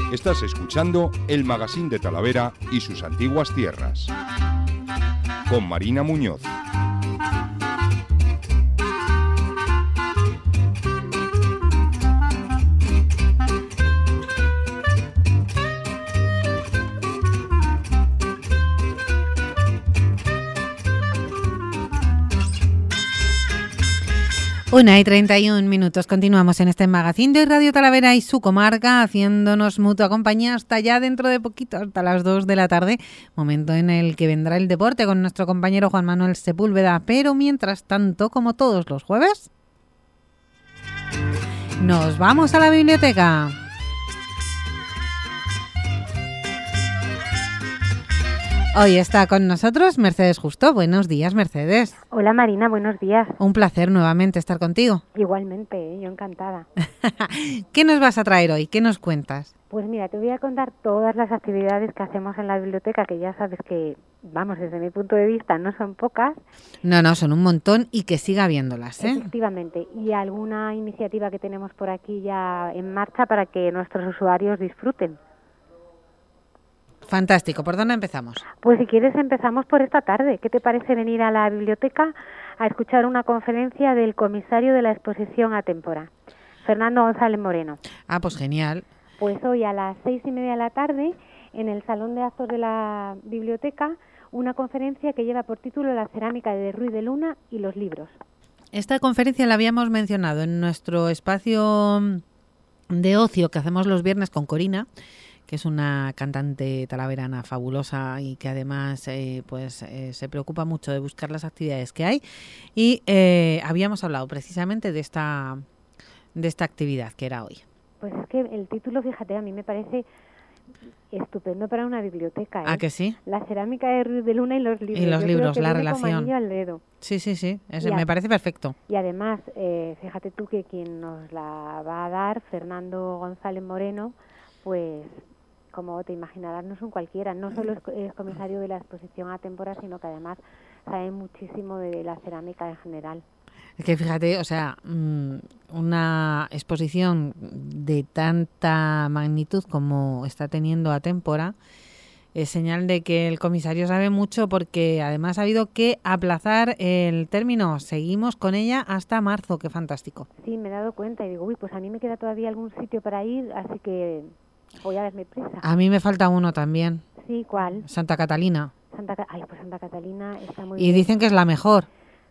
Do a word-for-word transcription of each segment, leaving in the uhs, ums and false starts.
Estás escuchando el Magazín de Talavera y sus antiguas tierras, con Marina Muñoz. Una y treinta y un minutos. Continuamos en este magazín de Radio Talavera y su comarca, haciéndonos mutua compañía hasta ya dentro de poquito, hasta las dos de la tarde, momento en el que vendrá el deporte con nuestro compañero Juan Manuel Sepúlveda. Pero mientras tanto, como todos los jueves, nos vamos a la biblioteca. Hoy está con nosotros Mercedes Justo. Buenos días, Mercedes. Hola, Marina, buenos días. Un placer nuevamente estar contigo. Igualmente, ¿eh? Yo encantada. ¿Qué nos vas a traer hoy? ¿Qué nos cuentas? Pues mira, te voy a contar todas las actividades que hacemos en la biblioteca, que ya sabes que, vamos, desde mi punto de vista no son pocas. No, no, son un montón y que siga habiéndolas, ¿eh? Efectivamente. Y alguna iniciativa que tenemos por aquí ya en marcha para que nuestros usuarios disfruten. Fantástico. ¿Por dónde empezamos? Pues si quieres empezamos por esta tarde. ¿Qué te parece venir a la biblioteca a escuchar una conferencia del comisario de la exposición Atémpora, Fernando González Moreno? Ah, pues genial. Pues hoy a las seis y media de la tarde, en el Salón de Actos de la biblioteca, una conferencia que lleva por título La cerámica de Ruiz de Luna y los libros. Esta conferencia la habíamos mencionado en nuestro espacio de ocio que hacemos los viernes con Corina, que es una cantante talaverana fabulosa y que además eh, pues eh, se preocupa mucho de buscar las actividades que hay. Y eh, habíamos hablado precisamente de esta, de esta actividad que era hoy. Pues es que el título, fíjate, a mí me parece estupendo para una biblioteca, ¿eh? ¿Ah, que sí? La cerámica de Ruiz de Luna y los libros. Y los Yo libros, creo que la viene como relación. anillo al dedo. Sí, sí, sí, ese Y me a- parece perfecto. Y además, eh, fíjate tú que quien nos la va a dar, Fernando González Moreno, pues como te imaginarás, no es un cualquiera. No solo es, co- es comisario de la exposición Atémpora, sino que además sabe muchísimo de la cerámica en general. Es que fíjate, o sea, mm, una exposición de tanta magnitud como está teniendo Atémpora es señal de que el comisario sabe mucho, porque además ha habido que aplazar el término. Seguimos con ella hasta marzo, qué fantástico. Sí, me he dado cuenta y digo, uy, pues a mí me queda todavía algún sitio para ir, así que voy a darme prisa. A mí me falta uno también, Sí, ¿cuál? Santa Catalina, Santa Ca- Ay, pues Santa Catalina está muy y bien. dicen que es la mejor.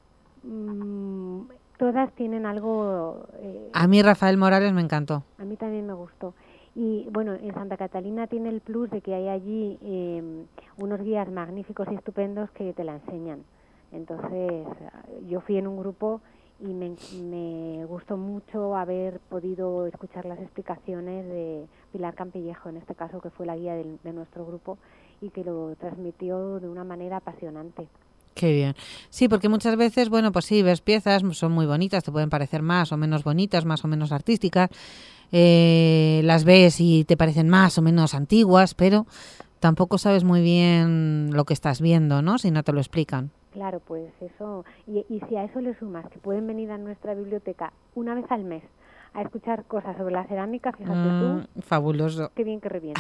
Mm, todas tienen algo... eh, A mí Rafael Morales me encantó. A mí también me gustó. Y bueno, en Santa Catalina tiene el plus de que hay allí eh, unos guías magníficos y estupendos que te la enseñan. Entonces, yo fui en un grupo y me, me gustó mucho haber podido escuchar las explicaciones de Pilar Campillejo, en este caso, que fue la guía del- de nuestro grupo y que lo transmitió de una manera apasionante. Qué bien. Sí, porque muchas veces, bueno, pues sí, ves piezas, son muy bonitas, te pueden parecer más o menos bonitas, más o menos artísticas, eh, las ves y te parecen más o menos antiguas, pero tampoco sabes muy bien lo que estás viendo, ¿no? Si no te lo explican. Claro, pues eso, y, y si a eso le sumas que pueden venir a nuestra biblioteca una vez al mes a escuchar cosas sobre la cerámica, fíjate Mm, tú, fabuloso. qué bien que revienta.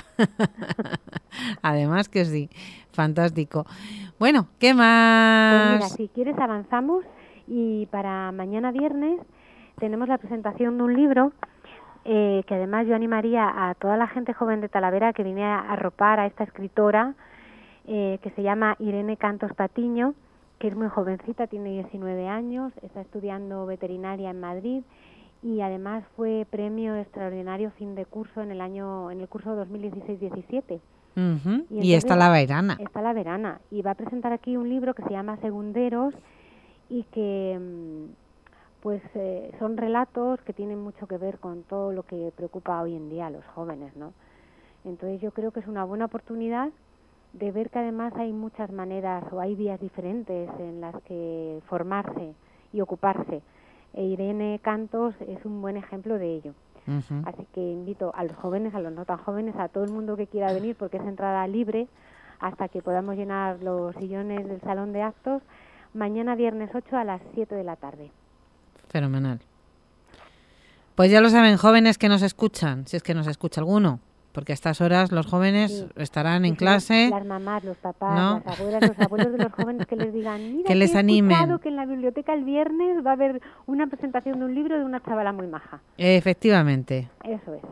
Además que sí, fantástico. Bueno, ¿qué Pues más? mira, si quieres avanzamos y para mañana viernes tenemos la presentación de un libro eh, que además yo animaría a toda la gente joven de Talavera que viene a arropar a esta escritora eh, que se llama Irene Cantos Patiño, que es muy jovencita, tiene diecinueve años, está estudiando veterinaria en Madrid y además fue premio extraordinario fin de curso en el año en el curso dos mil dieciséis diecisiete. Ujú, Y Y está entonces- la verana. Está la verana y va a presentar aquí un libro que se llama Segunderos y que mm, pues eh, son relatos que tienen mucho que ver con todo lo que preocupa hoy en día a los jóvenes, ¿no? Entonces yo creo que es una buena oportunidad de ver que además hay muchas maneras o hay vías diferentes en las que formarse y ocuparse. E Irene Cantos es un buen ejemplo de ello. Ujú. Así que invito a los jóvenes, a los no tan jóvenes, a todo el mundo que quiera venir, porque es entrada libre hasta que podamos llenar los sillones del salón de actos, mañana viernes ocho a las siete de la tarde. Fenomenal. Pues ya lo saben, jóvenes que nos escuchan, si es que nos escucha alguno, porque a estas horas los jóvenes Sí. estarán en Y si clase. Las mamás, los papás, ¿no? las abuelas, los abuelos de los jóvenes que les digan, mira, Que les he animen. escuchado que en la biblioteca el viernes va a haber una presentación de un libro de una chavala muy maja. Efectivamente. Eso es.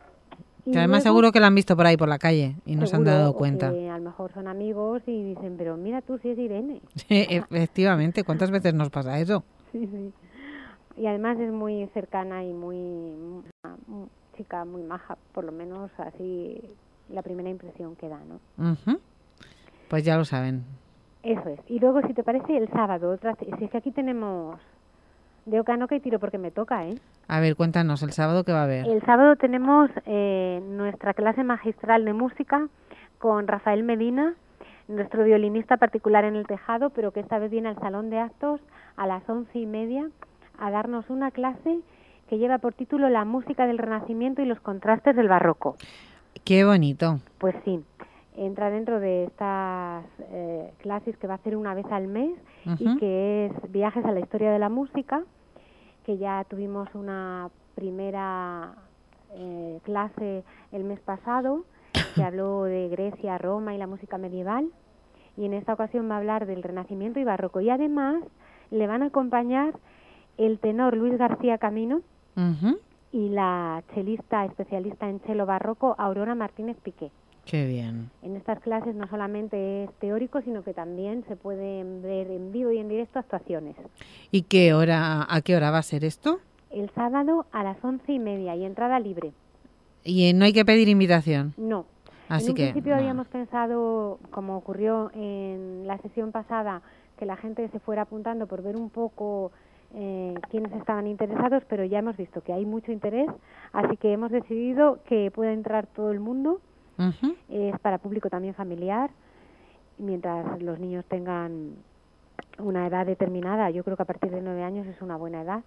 Y Que además luego, seguro que la han visto por ahí por la calle y no se han seguro, dado o cuenta. que a lo mejor son amigos y dicen, pero mira tú si es Irene. Efectivamente, ¿cuántas veces nos pasa eso? Sí, sí. Y además es muy cercana y muy, muy muy chica, muy maja, por lo menos así la primera impresión que da, ¿no? Ujú. Pues ya lo saben. Eso es. Y luego, si te parece, el sábado, otra, si es que aquí tenemos de Ocanoca y tiro porque me toca, ¿eh? A ver, cuéntanos, el sábado qué va a haber. El sábado tenemos eh, nuestra clase magistral de música con Rafael Medina, nuestro violinista particular en el tejado, pero que esta vez viene al salón de actos a las once y media a darnos una clase que lleva por título La música del Renacimiento y los contrastes del barroco. Qué bonito. Pues sí, entra dentro de estas eh, clases que va a hacer una vez al mes Ujú. y que es Viajes a la historia de la música, que ya tuvimos una primera eh, clase el mes pasado que habló de Grecia, Roma y la música medieval, y en esta ocasión va a hablar del Renacimiento y Barroco, y además le van a acompañar el tenor Luis García Camino Ujú. y la chelista especialista en chelo barroco Aurora Martínez Piqué. Qué bien. En estas clases no solamente es teórico, sino que también se pueden ver en vivo y en directo actuaciones. ¿Y qué hora, a qué hora va a ser esto? El sábado a las once y media y entrada libre. Y eh, no hay que pedir invitación. No. Así en un que, principio nada. habíamos pensado, como ocurrió en la sesión pasada, que la gente se fuera apuntando por ver un poco eh, quiénes estaban interesados, pero ya hemos visto que hay mucho interés, así que hemos decidido que pueda entrar todo el mundo. Ujú. Es para público también familiar, mientras los niños tengan una edad determinada. Yo creo que a partir de nueve años es una buena edad,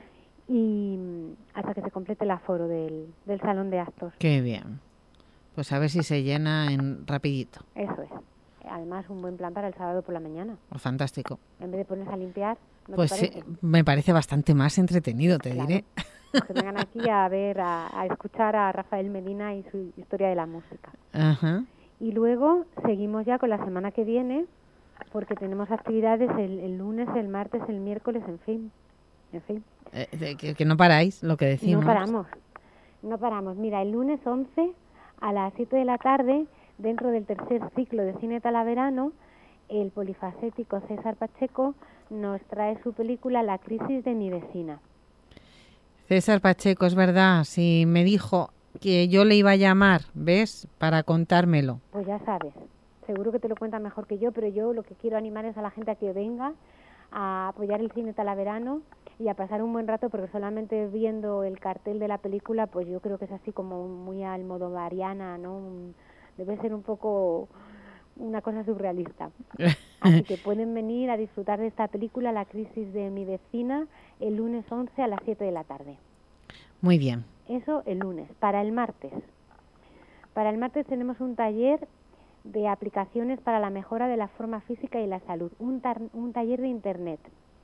y mm, hasta que se complete el aforo del, del salón de actos. Qué bien. Pues a ver si se llena en rapidito. Eso es. Además, un buen plan para el sábado por la mañana. Oh, fantástico. En vez de ponerse a limpiar, ¿no Pues te sí, parece? me parece bastante más entretenido, te Claro. diré. Que vengan aquí a ver, a, a escuchar a Rafael Medina y su historia de la música. Ajá. Y luego seguimos ya con la semana que viene, porque tenemos actividades el, el lunes, el martes, el miércoles, en fin. En fin. Eh, de- que, que no paráis, lo que decimos. No paramos. No paramos. Mira, el lunes once a las siete de la tarde, dentro del tercer ciclo de cine talaverano, el polifacético César Pacheco nos trae su película La crisis de mi vecina. César Pacheco, es verdad, sí, me dijo que yo le iba a llamar, ¿ves? Para contármelo. Pues ya sabes, seguro que te lo cuentan mejor que yo, pero yo lo que quiero animar es a la gente a que venga a apoyar el cine talaverano y a pasar un buen rato, porque solamente viendo el cartel de la película, pues yo creo que es así como muy al modo Mariana, ¿no? Un- debe ser un poco una cosa surrealista. Así que pueden venir a disfrutar de esta película, La crisis de mi vecina, el lunes once a las siete de la tarde. Muy bien. Eso el lunes. Para el martes. Para el martes tenemos un taller de aplicaciones para la mejora de la forma física y la salud. Un, tar- un taller de internet.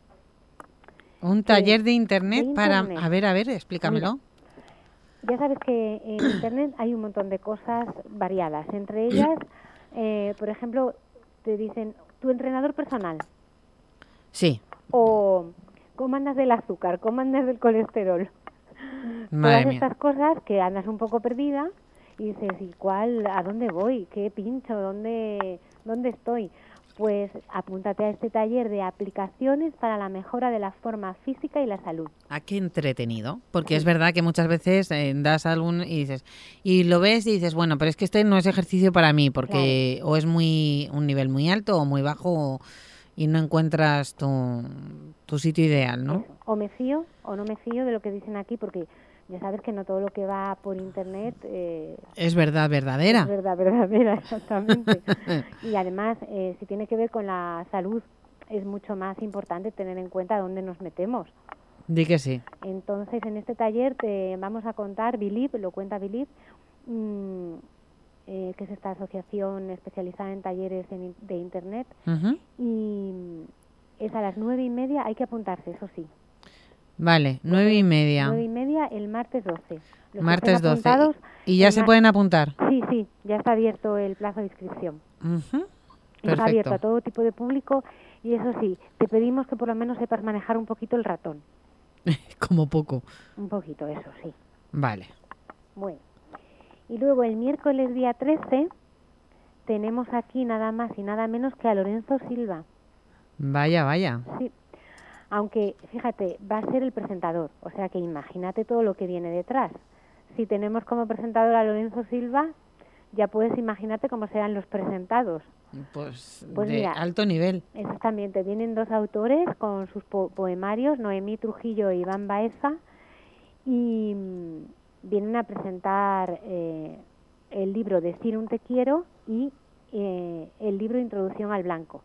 Un taller de internet, de para... internet. A ver, a ver, explícamelo. Ya sabes que en internet hay un montón de cosas variadas. Entre ellas, eh, por ejemplo, te dicen tu entrenador personal. Sí, O cómo andas del azúcar, cómo andas del colesterol. madre Todas mía. estas cosas que andas un poco perdida y dices, ¿y cuál? ¿A dónde voy? ¿Qué pincho? ¿Dónde, dónde estoy? Pues apúntate a este taller de aplicaciones para la mejora de la forma física y la salud. Ah, qué entretenido. Porque es verdad que muchas veces eh, das algún y dices, y lo ves y dices, bueno, pero es que este no es ejercicio para mí, porque o es muy un nivel muy alto o muy bajo o- y no encuentras tu, tu sitio ideal, ¿no? Eso. O me fío o no me fío de lo que dicen aquí, porque ya sabes que no todo lo que va por internet eh, Es verdad, verdadera. es verdad, verdadera, exactamente. Y además, eh, si tiene que ver con la salud, es mucho más importante tener en cuenta dónde nos metemos. Di que sí. Entonces, en este taller te vamos a contar, Bilib, lo cuenta Bilib, mm, eh, que es esta asociación especializada en talleres en in- de internet, Ujú. y es a las nueve y media, hay que apuntarse, eso sí. Vale, nueve y media. Nueve y media el martes doce. Los Martes doce. apuntados, ¿Y ya se mar... pueden apuntar? Sí, sí, ya está abierto el plazo de inscripción. Uh-huh. Está abierto a todo tipo de público y eso sí, te pedimos que por lo menos sepas manejar un poquito el ratón. Como poco. Un poquito, eso sí. Vale. Bueno, y luego el miércoles día trece tenemos aquí nada más y nada menos que a Lorenzo Silva. Vaya, vaya. Sí, aunque fíjate, va a ser el presentador, o sea que imagínate todo lo que viene detrás. Si tenemos como presentador a Lorenzo Silva, ya puedes imaginarte cómo serán los presentados. Pues, pues de mira, alto nivel. Exactamente, vienen dos autores con sus po poemarios, Noemí Trujillo e Iván Baeza, y mmm, vienen a presentar eh, el libro Decir un te quiero y eh, el libro Introducción al Blanco.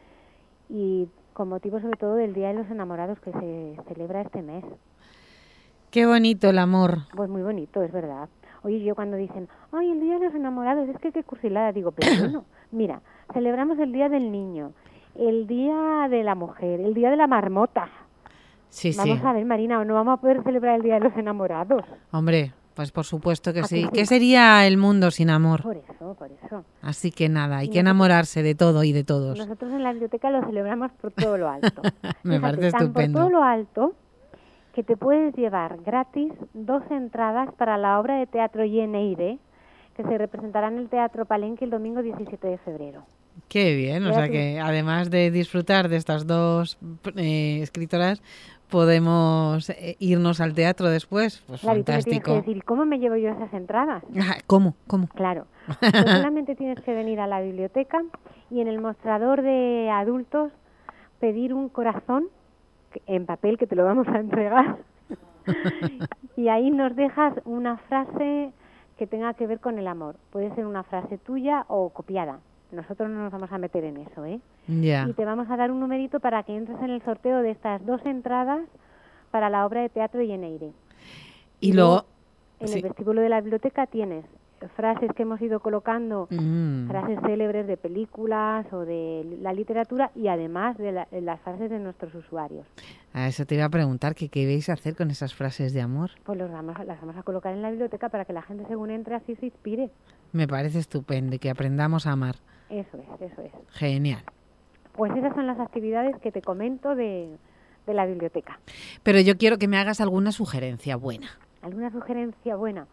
Y con motivo sobre todo del Día de los Enamorados que se celebra este mes. Qué bonito el amor. Pues muy bonito, es verdad. Oye, yo cuando dicen, ay, el Día de los Enamorados, es que qué cursilada, digo, pero bueno, mira, celebramos el Día del Niño, el Día de la Mujer, el Día de la Marmota. Sí, vamos sí. a ver, Marina, ¿no vamos a poder celebrar el Día de los Enamorados? Hombre, pues por supuesto que sí. sí. ¿Qué sería el mundo sin amor? Por eso, por eso. Así que nada, hay Y que enamorarse de todo y de todos. Nosotros en la biblioteca lo celebramos por todo lo alto. Me Fíjate, parece tan estupendo. por todo lo alto que te puedes llevar gratis dos entradas para la obra de teatro Yeneire, que se representará en el Teatro Palenque el domingo diecisiete de febrero. Qué bien, o sea que además de disfrutar de estas dos eh, escritoras, podemos eh, irnos al teatro después. Pues claro, fantástico. Y tú me tienes que decir, ¿cómo me llevo yo esas entradas? ¿Cómo? ¿Cómo? Claro, pues solamente tienes que venir a la biblioteca y en el mostrador de adultos pedir un corazón en papel que te lo vamos a entregar y ahí nos dejas una frase que tenga que ver con el amor. Puede ser una frase tuya o copiada. Nosotros no nos vamos a meter en eso, ¿eh? Ya. Y te vamos a dar un numerito para que entres en el sorteo de estas dos entradas para la obra de teatro Yeneire. Y, y luego, luego en sí. el vestíbulo de la biblioteca tienes frases que hemos ido colocando, mm. frases célebres de películas o de la literatura y además de, la, de las frases de nuestros usuarios. A eso te iba a preguntar, que qué vais a hacer con esas frases de amor. Pues los vamos, las vamos a colocar en la biblioteca para que la gente según entre así se inspire. Me parece estupendo y que aprendamos a amar. Eso es, eso es. Genial. Pues esas son las actividades que te comento de, de la biblioteca. Pero yo quiero que me hagas alguna sugerencia buena. ¿Alguna sugerencia buena?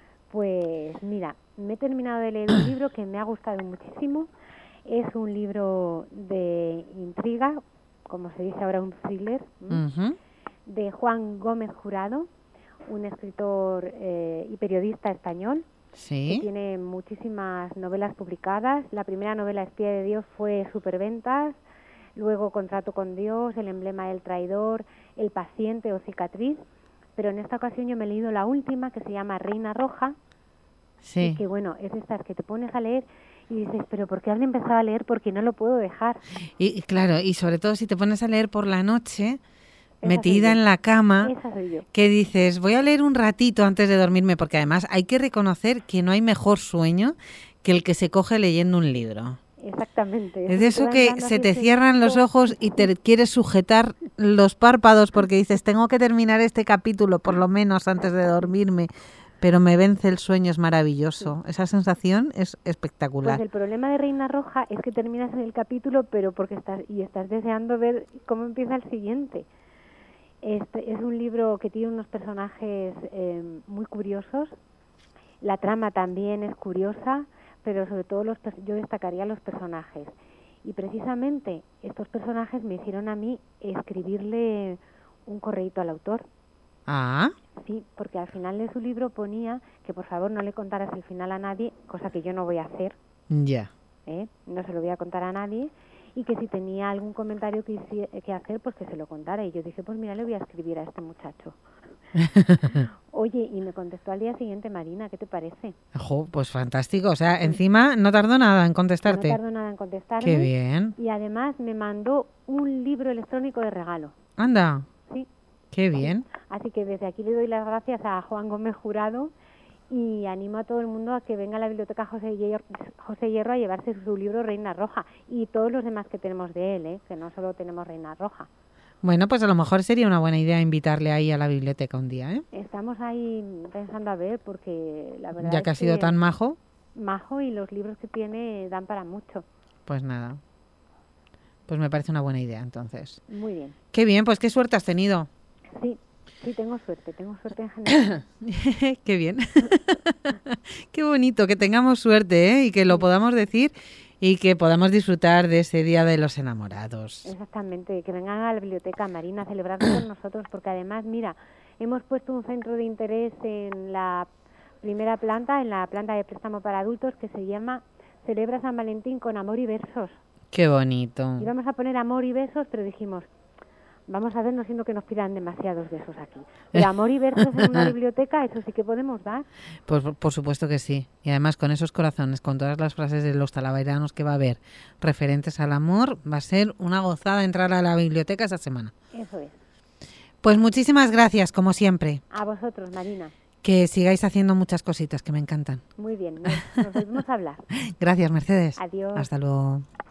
Pues mira, me he terminado de leer un libro que me ha gustado muchísimo. Es un libro de intriga, como se dice ahora, un thriller, uh-huh. de Juan Gómez Jurado, un escritor eh, y periodista español. Sí. Que tiene muchísimas novelas publicadas. La primera novela, Espía de Dios, fue Superventas, luego Contrato con Dios, El emblema del traidor, El paciente o Cicatriz, pero en esta ocasión yo me he leído la última, que se llama Reina Roja, sí. y que bueno, es de estas que te pones a leer y dices, pero ¿por qué habré empezado a leer? Porque no lo puedo dejar. Y, y claro, y sobre todo si te pones a leer por la noche, esa metida en la cama, que dices, voy a leer un ratito antes de dormirme, porque además hay que reconocer que no hay mejor sueño que el que se coge leyendo un libro. Exactamente. Es de eso que se te cierran los ojos y te quieres sujetar los párpados porque dices, tengo que terminar este capítulo por lo menos antes de dormirme, pero me vence el sueño, es maravilloso. Esa sensación es espectacular. Pues el problema de Reina Roja es que terminas en el capítulo, pero porque estás y estás deseando ver cómo empieza el siguiente. Este es un libro que tiene unos personajes eh, muy curiosos. La trama también es curiosa, pero sobre todo los yo destacaría los personajes. Y precisamente estos personajes me hicieron a mí escribirle un correíto al autor. Ah. Sí, porque al final de su libro ponía que por favor no le contaras el final a nadie, cosa que yo no voy a hacer. Ya. Yeah. ¿Eh? No se lo voy a contar a nadie. Y que si tenía algún comentario que, hice, que hacer, pues que se lo contara. Y yo dije, pues mira, le voy a escribir a este muchacho. Oye, y me contestó al día siguiente, Marina, ¿qué te parece? Ojo, pues fantástico. O sea, encima no tardó nada en contestarte. No tardó nada en contestarme. Qué bien. Y además me mandó un libro electrónico de regalo. Anda. Sí. Qué bien. Así que desde aquí le doy las gracias a Juan Gómez Jurado y animo a todo el mundo a que venga a la biblioteca José Hierro, José Hierro a llevarse su libro Reina Roja y todos los demás que tenemos de él, ¿eh? Que no solo tenemos Reina Roja. Bueno, pues a lo mejor sería una buena idea invitarle ahí a la biblioteca un día, ¿eh? Estamos ahí pensando a ver, porque la verdad Ya es que ha sido que tan majo, majo y los libros que tiene dan para mucho. pues nada. Pues me parece una buena idea, entonces. Muy bien. Qué bien, pues qué suerte has tenido. Sí, sí, tengo suerte, tengo suerte en general. Qué bien. Qué bonito, que tengamos suerte, ¿eh? Y que lo podamos decir y que podamos disfrutar de ese Día de los Enamorados. Exactamente, que vengan a la biblioteca, Marina, a celebrarlo con nosotros, porque además, mira, hemos puesto un centro de interés en la primera planta, en la planta de préstamo para adultos, que se llama Celebra San Valentín con amor y besos. Qué bonito. Íbamos a poner amor y besos, pero dijimos, vamos a ver, no siendo que nos pidan demasiados besos aquí. Pero amor y besos en una biblioteca, eso sí que podemos dar. Pues por, por supuesto que sí. Y además con esos corazones, con todas las frases de los talaveranos que va a haber referentes al amor, va a ser una gozada entrar a la biblioteca esa semana. Eso es. Pues muchísimas gracias, como siempre. A vosotros, Marina. Que sigáis haciendo muchas cositas que me encantan. Muy bien, nos, nos volvemos a hablar. Gracias, Mercedes. Adiós. Hasta luego.